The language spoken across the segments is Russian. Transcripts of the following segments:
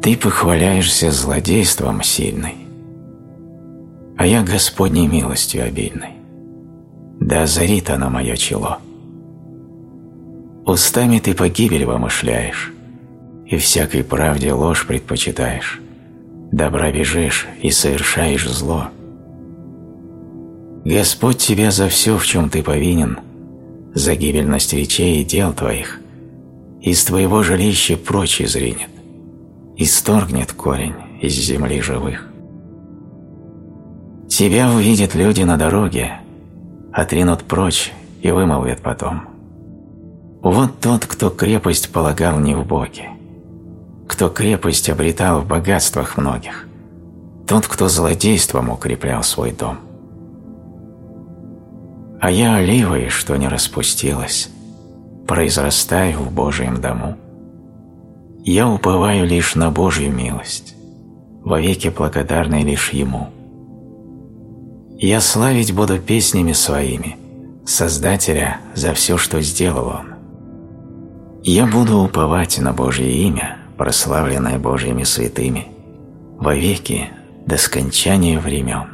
Ты похваляешься злодейством сильный, а я Господней милостью обильной. Да озарит она мое чело. Устами ты погибель вымышляешь, и всякой правде ложь предпочитаешь. Добра бежишь и совершаешь зло. Господь тебя за все, в чем ты повинен, за гибельность речей и дел твоих, из твоего жилища прочь изринет, исторгнет корень из земли живых. Тебя увидят люди на дороге, отринут прочь и вымолвят потом: вот тот, кто крепость полагал не в Боге, кто крепость обретал в богатствах многих, тот, кто злодейством укреплял свой дом. А я оливой, что не распустилась, произрастаю в Божьем дому. Я уповаю лишь на Божью милость, вовеки благодарный лишь Ему. Я славить буду песнями своими Создателя за все, что сделал Он. Я буду уповать на Божье имя, прославленное Божьими святыми, вовеки до скончания времен.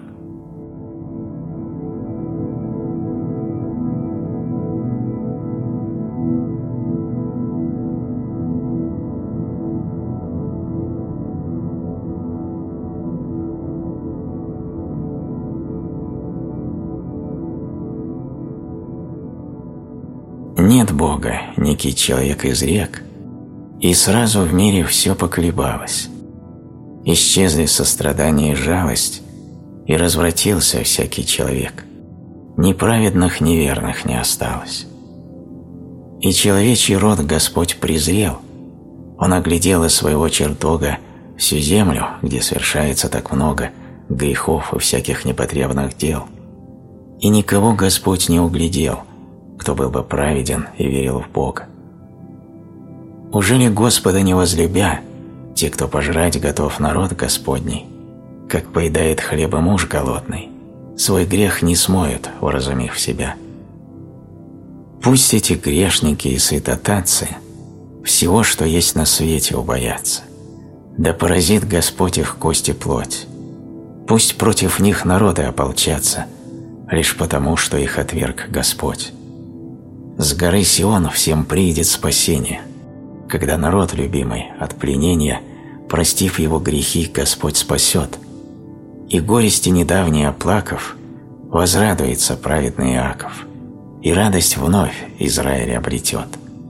Нет Бога, некий человек изрек, и сразу в мире все поколебалось. Исчезли сострадание и жалость, и развратился всякий человек. Ни праведных, ни верных не осталось. И человечий род Господь презрел, Он оглядел из своего чертога всю землю, где совершается так много грехов и всяких непотребных дел, и никого Господь не углядел, кто был бы праведен и верил в Бога. Ужели Господа не возлюбя, те, кто пожрать готов народ Господний, как поедает хлеба муж голодный, свой грех не смоют, уразумев себя? Пусть эти грешники и святотатцы всего, что есть на свете, убоятся, да поразит Господь их кость и плоть. Пусть против них народы ополчатся, лишь потому, что их отверг Господь. С горы Сион всем приидет спасение, когда народ любимый от пленения, простив его грехи, Господь спасет, и горести недавние оплакав, возрадуется праведный Иаков, и радость вновь Израиль обретет.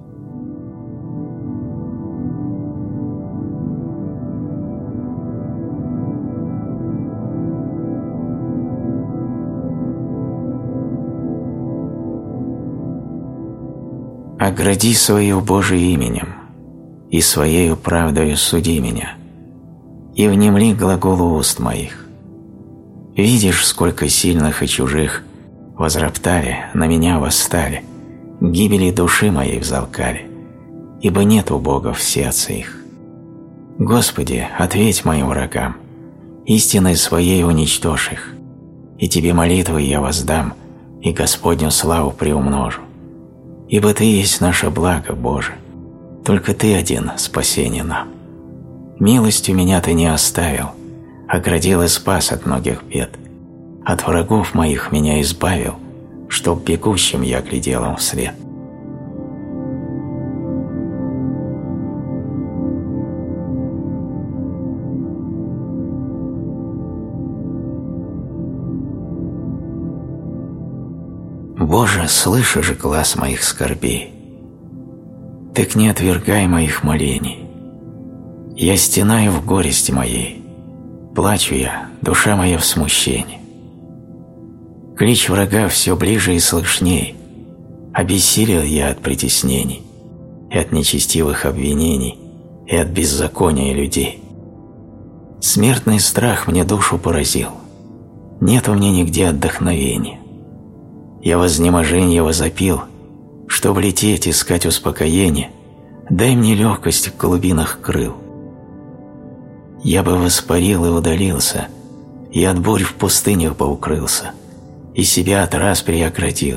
Огради свою Божиим именем, и своею правдою суди меня, и внемли глаголу уст моих. Видишь, сколько сильных и чужих возроптали, на меня восстали, гибели души моей взалкали, ибо нет у Бога в сердце их. Господи, ответь моим врагам, истиной своей уничтожь их, и Тебе молитвы я воздам, и Господню славу приумножу. Ибо Ты есть наше благо, Боже, только Ты один спасение нам. Милостью меня Ты не оставил, оградил и спас от многих бед. От врагов моих меня избавил, чтоб бегущим я глядел им вслед. Боже, слышишь глас моих скорбей, так не отвергай моих молений. Я стенаю в горести моей, плачу я, душа моя в смущении. Клич врага все ближе и слышней, обессилел я от притеснений, и от нечестивых обвинений, и от беззакония людей. Смертный страх мне душу поразил, нет у меня нигде отдохновения. Я в изнеможении возопил, чтоб лететь, искать успокоение, дай мне легкость в глубинах крыл. Я бы воспарил и удалился, и от бурь в пустынях бы укрылся, и себя от распри оградил.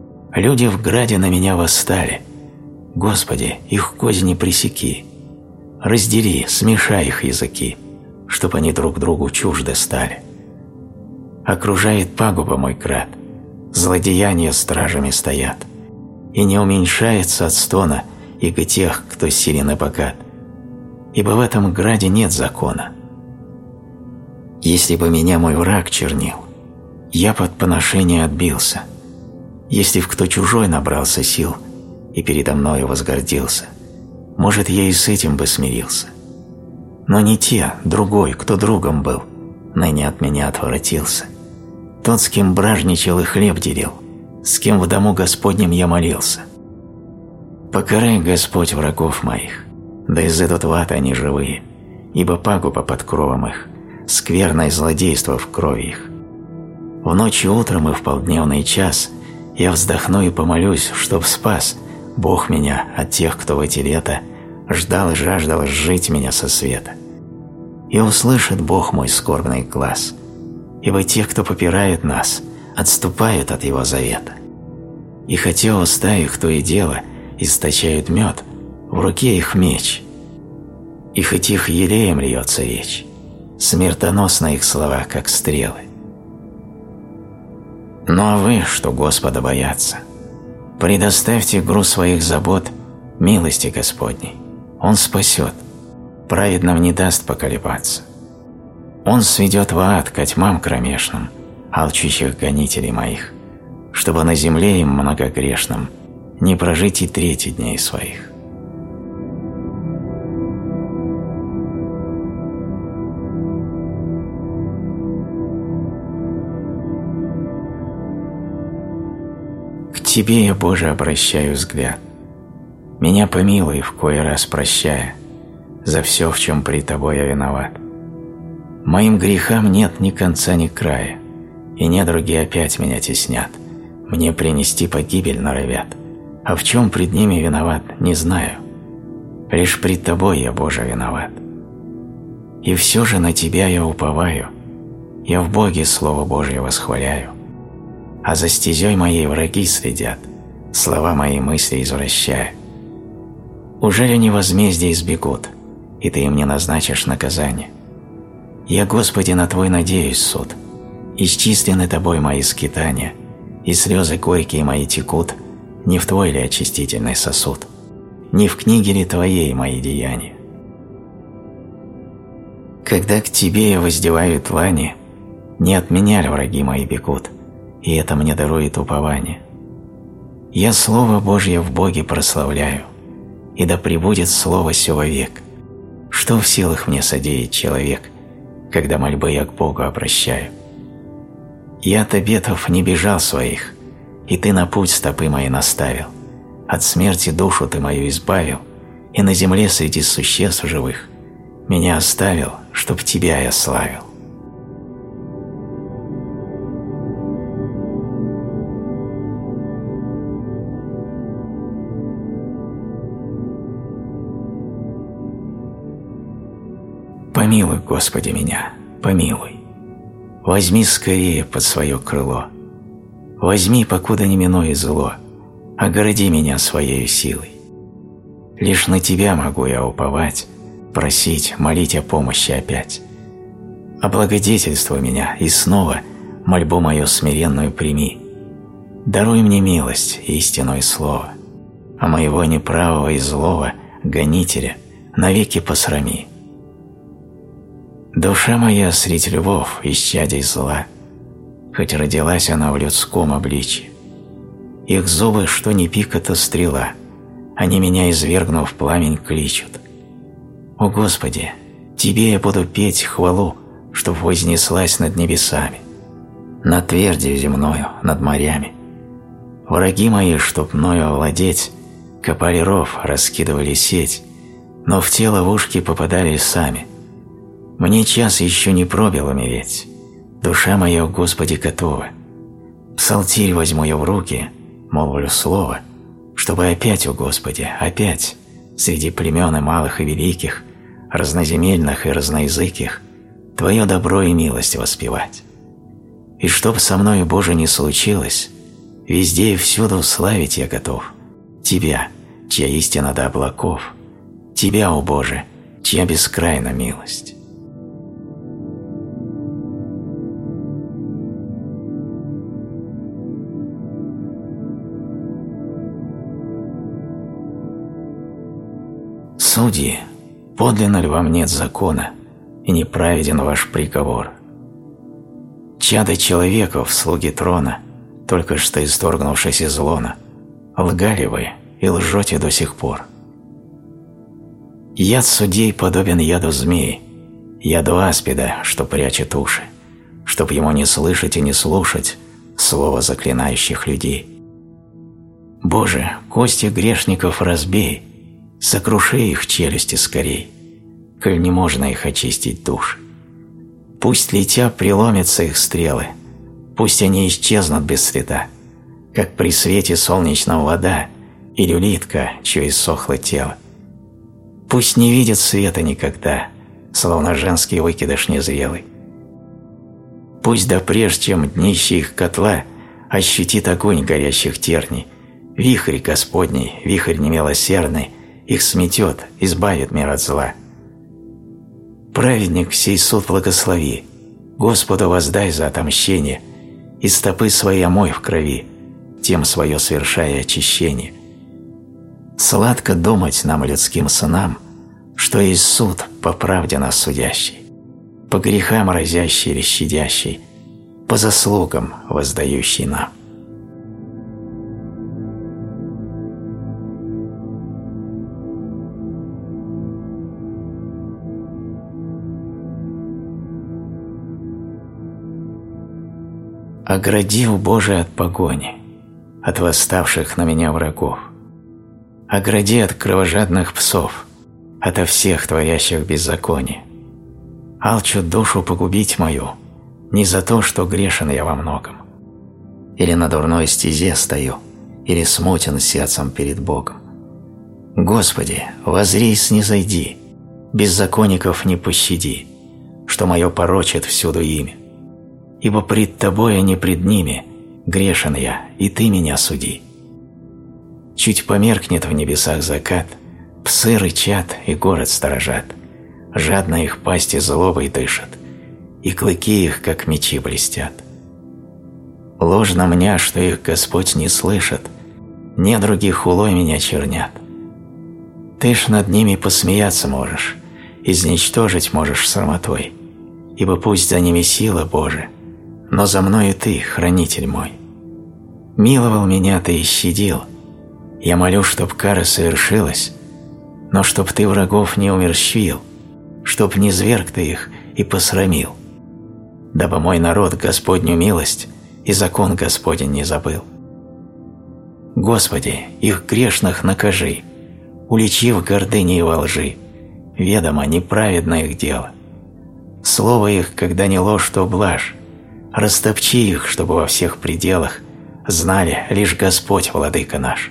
Люди в граде на меня восстали, Господи, их козни пресеки. Раздели, смешай их языки, чтоб они друг другу чужды стали. Окружает пагуба мой град, злодеяния стражами стоят, и не уменьшается от стона иго тех, кто силен и богат, ибо в этом граде нет закона. Если бы меня мой враг чернил, я под поношение отбился. Если б кто чужой набрался сил и передо мною возгордился, может, я и с этим бы смирился. Но не те, другой, кто другом был, ныне от меня отворотился. Тот, с кем бражничал и хлеб делил, с кем в дому Господнем я молился. Покарай, Господь, врагов моих, да изыдут в ад они живые, ибо пагуба под кровом их, скверное злодейство в крови их. В ночь и утром и в полдневный час я вздохну и помолюсь, чтоб спас Бог меня от тех, кто в эти лета ждал и жаждал сжить меня со света. И услышит Бог мой скорбный глас, ибо те, кто попирает нас, отступают от Его завета. И хотя уста их то и дело источают мед, в руке их меч, и хоть их елеем льется речь, смертоносны их слова, как стрелы. Ну а вы, что Господа боятся, предоставьте груз своих забот милости Господней. Он спасет, праведным не даст поколебаться. Он сведет в ад ко тьмам кромешным алчущих гонителей моих, чтобы на земле им многогрешным не прожить и трети дней своих. К Тебе я, Боже, обращаю взгляд. Меня помилуй, в кой раз прощая, за все, в чем при Тобой я виноват. Моим грехам нет ни конца, ни края, и недруги опять меня теснят, мне принести погибель норовят, а в чем пред ними виноват, не знаю. Лишь пред Тобой я, Боже, виноват. И все же на Тебя я уповаю, я в Боге Слово Божье восхваляю, а за стезей моей враги следят, слова мои мысли извращая. Ужели не возмездие избегут, и Ты им не назначишь наказание? Я, Господи, на Твой надеюсь суд, исчислены Тобой мои скитания, и слезы горькие мои текут, не в Твой ли очистительный сосуд, не в книге ли Твоей мои деяния? Когда к Тебе я воздеваю тлани, не от меня ли враги мои бегут, и это мне дарует упование? Я Слово Божье в Боге прославляю, и да пребудет Слово сё вовек. Что в силах мне содеять человек, когда мольбы я к Богу обращаю? Я от обетов не бежал своих, и Ты на путь стопы мои наставил, от смерти душу Ты мою избавил, и на земле среди существ живых меня оставил, чтоб Тебя я славил. Помилуй, Господи, меня, помилуй. Возьми скорее под свое крыло. Возьми, покуда не минует зло, огради меня своей силой. Лишь на Тебя могу я уповать, просить, молить о помощи опять. Облагодетельствуй меня, и снова мольбу мою смиренную прими. Даруй мне милость, истинное слово, а моего неправого и злого гонителя навеки посрами. Душа моя средь львов, исчадий зла, хоть родилась она в людском обличье. Их зубы, что ни пика, то стрела, они меня, извергнув пламень, кличут. О Господи, Тебе я буду петь хвалу, чтоб вознеслась над небесами, над твердью земною, над морями. Враги мои, чтоб мною овладеть, копали ров, раскидывали сеть, но в те ловушки попадали сами. Мне час еще не пробил умереть, душа моя, Господи, готова. Псалтирь возьму я в руки, молвлю слово, чтобы опять, о Господи, опять, среди племен и малых и великих, разноземельных и разноязыких, Твое добро и милость воспевать. И чтоб со мною, Боже, не случилось, везде и всюду славить я готов Тебя, чья истина до облаков, Тебя, о Боже, чья бескрайна милость. Судьи, подлинно ли вам нет закона, и неправеден ваш приговор? Чадо человеков, слуги трона, только что исторгнувшись из лона, лгали вы и лжете до сих пор. Яд судей подобен яду змеи, яду аспида, что прячет уши, чтоб ему не слышать и не слушать слово заклинающих людей. Боже, кости грешников разбей, сокруши их челюсти скорей, коль не можно их очистить душ. Пусть летя преломятся их стрелы, пусть они исчезнут без следа, как при свете солнечного вода или улитка, чье иссохло тело. Пусть не видят света никогда, словно женский выкидыш незрелый. Пусть допреж, чем днище их котла ощутит огонь горящих терний, вихрь Господний, вихрь немилосердный, их сметет, избавит мир от зла. Праведник, сей суд благослови, Господу воздай за отомщение, и стопы свои омой в крови, тем свое совершая очищение. Сладко думать нам, людским сынам, что есть суд по правде нас судящий, по грехам разящий или щадящий, по заслугам воздающий нам. Оградил Боже от погони, от восставших на меня врагов. Огради от кровожадных псов, ото всех творящих беззаконие. Алчут душу погубить мою, не за то, что грешен я во многом. Или на дурной стезе стою, или смутен сердцем перед Богом. Господи, воззри и снизойди, беззаконников не пощади, что мое порочит всюду имя. Ибо пред Тобой, а не пред ними, грешен я, и Ты меня суди. Чуть померкнет в небесах закат, псы рычат и город сторожат, жадно их пасти злобой дышат, и клыки их, как мечи, блестят. Ложно мне, что их Господь не слышит, недруги хулой меня чернят. Ты ж над ними посмеяться можешь, изничтожить можешь срамотой, ибо пусть за ними сила Божия, но за мною Ты, хранитель мой. Миловал меня Ты и щадил, я молю, чтоб кара совершилась, но чтоб Ты врагов не умерщвил, чтоб не зверг Ты их и посрамил, дабы мой народ Господню милость и закон Господень не забыл. Господи, их грешных накажи, уличи в гордыне и во лжи, ведомо неправедно их дело. Слово их, когда не ложь, то блажь, растопчи их, чтобы во всех пределах знали лишь Господь, Владыка наш.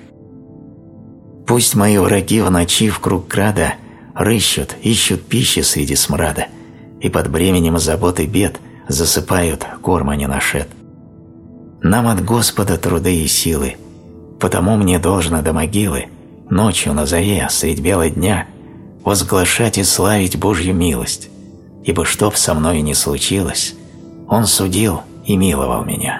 Пусть мои враги в ночи в круг града рыщут, ищут пищи среди смрада, и под бременем забот и бед засыпают корма не нашед. Нам от Господа труды и силы, потому мне должно до могилы ночью на заре средь бела дня возглашать и славить Божью милость, ибо чтоб со мной не случилось, Он судил и миловал меня.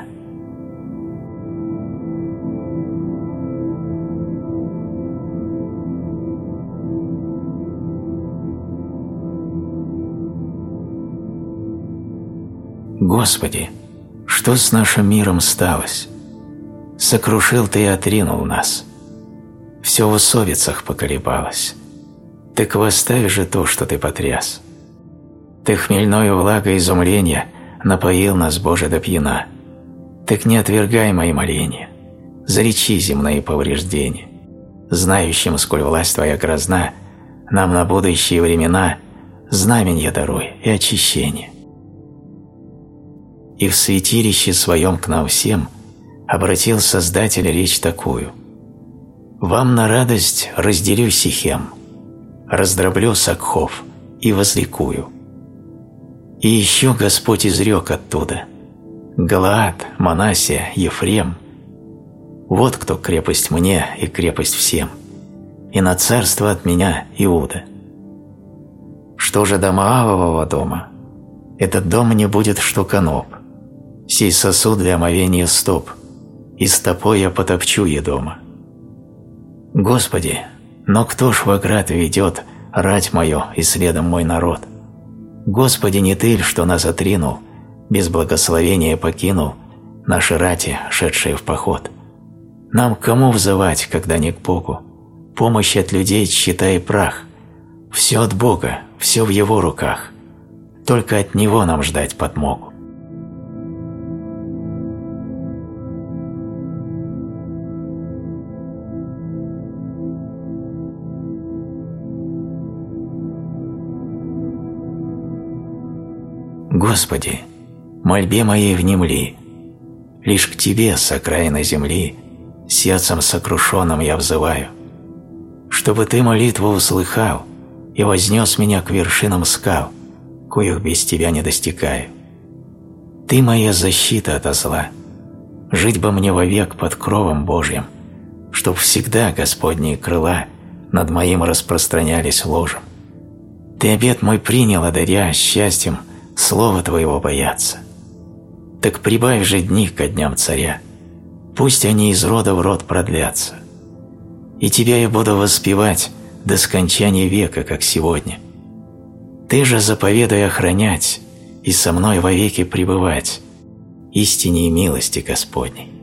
Господи, что с нашим миром сталось? Сокрушил Ты и отринул нас. Все в усовицах поколебалось. Так восставь же то, что Ты потряс. Ты хмельною влагой изумления напоил нас, Боже, до пьяна. Так не отвергай мои моления, заречи земные повреждения. Знающим, сколь власть Твоя грозна, нам на будущие времена знаменья даруй и очищение. И в святилище своем к нам всем обратил Создатель речь такую: «Вам на радость разделю Сихем, раздроблю Сакхов и возликую». И еще Господь изрек оттуда: Галаад, Манасия, Ефрем, вот кто крепость мне и крепость всем, и на царство от меня Иуда. Что же до Моавового дома? Этот дом не будет штуканов, сей сосуд для омовения стоп, и стопой я потопчу Едома. Господи, но кто ж в оград ведет рать мою и следом мой народ? Господи, не Ты ль, что нас отринул, без благословения покинул наши рати, шедшие в поход? Нам к кому взывать, когда не к Богу? Помощь от людей, считай, прах. Все от Бога, все в Его руках. Только от Него нам ждать подмогу. Господи, мольбе моей внемли, лишь к Тебе с окраины земли сердцем сокрушенным я взываю, чтобы Ты молитву услыхал и вознес меня к вершинам скал, коих без Тебя не достигаю. Ты моя защита ото зла, жить бы мне вовек под кровом Божьим, чтоб всегда Господние крыла над моим распространялись ложем. Ты обет мой принял, одаря счастьем слова Твоего бояться. Так прибавь же дни ко дням царя, пусть они из рода в род продлятся. И Тебя я буду воспевать до скончания века, как сегодня. Ты же заповедай охранять и со мной вовеки пребывать истине и милости Господней.